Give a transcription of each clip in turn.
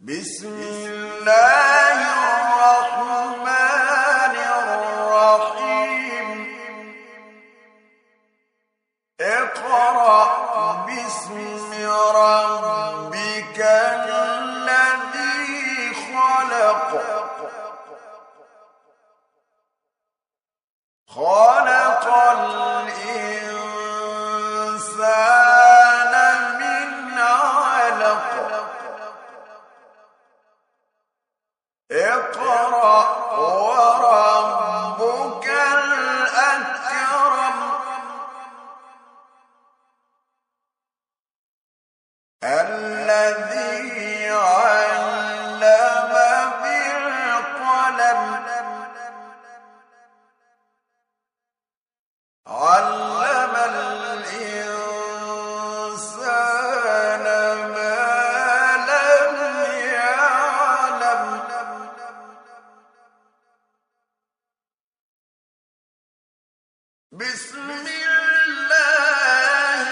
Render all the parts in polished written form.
بسم الله الرحمن الرحيم اقرأ باسم ربك الذي خلق خلق الإنسان من علق اقرأ وربك الأكرم الذي علم بالقلم علم الإنسان ما لم يعلم بسم الله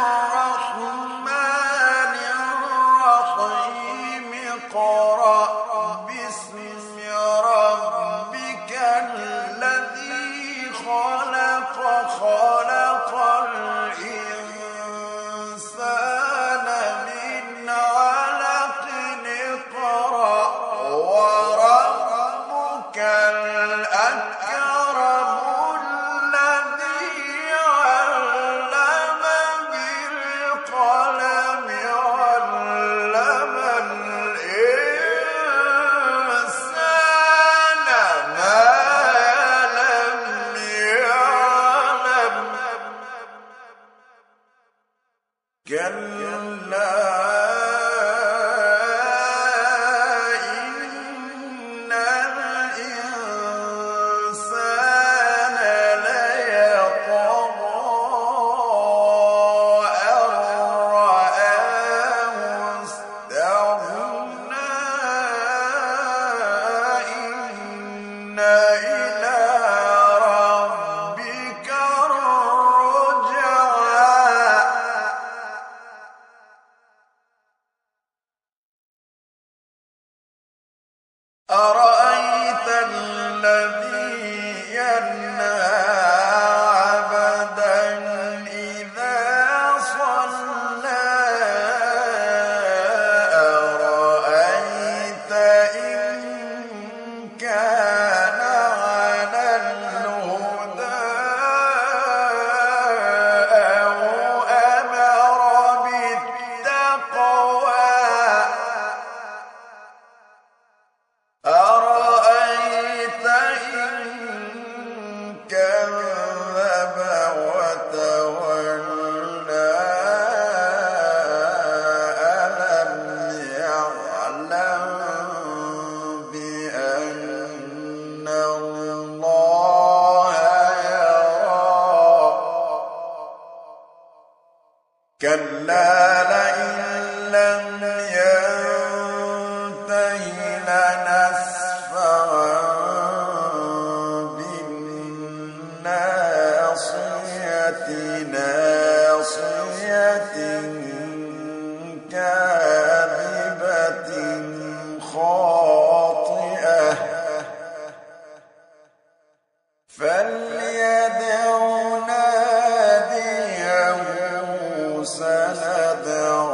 الرحمن الرحيم اقرأ باسم ربك الذي خلق خلق الإنسان من علق اقرأ وربك الأكرم الذي علم بالقلم علم الإنسان ما لم يعلم كلا إن الإنسان ليطغى أن رآه استغنى إن إلى ربك الرجعى أرأيت الذي ينهى عبدا إذا صلى أرأيت إن كان على الهدى أو أمر بالتقوى أرأيت إن كذب وتولى ألم يعلم بأن الله يرى كلا لئن لم ينته لنسفعا بالناصية ناصية كاذبة خاطئة فليدع ناديه سندع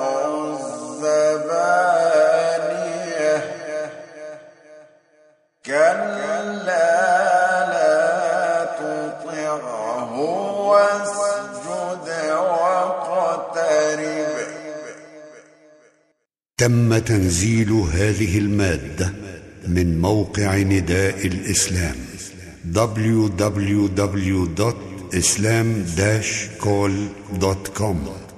الزبانية كلا لا تطعه واسجد واقترب. تم تنزيل هذه المادة من موقع نداء الإسلام www.islam-call.com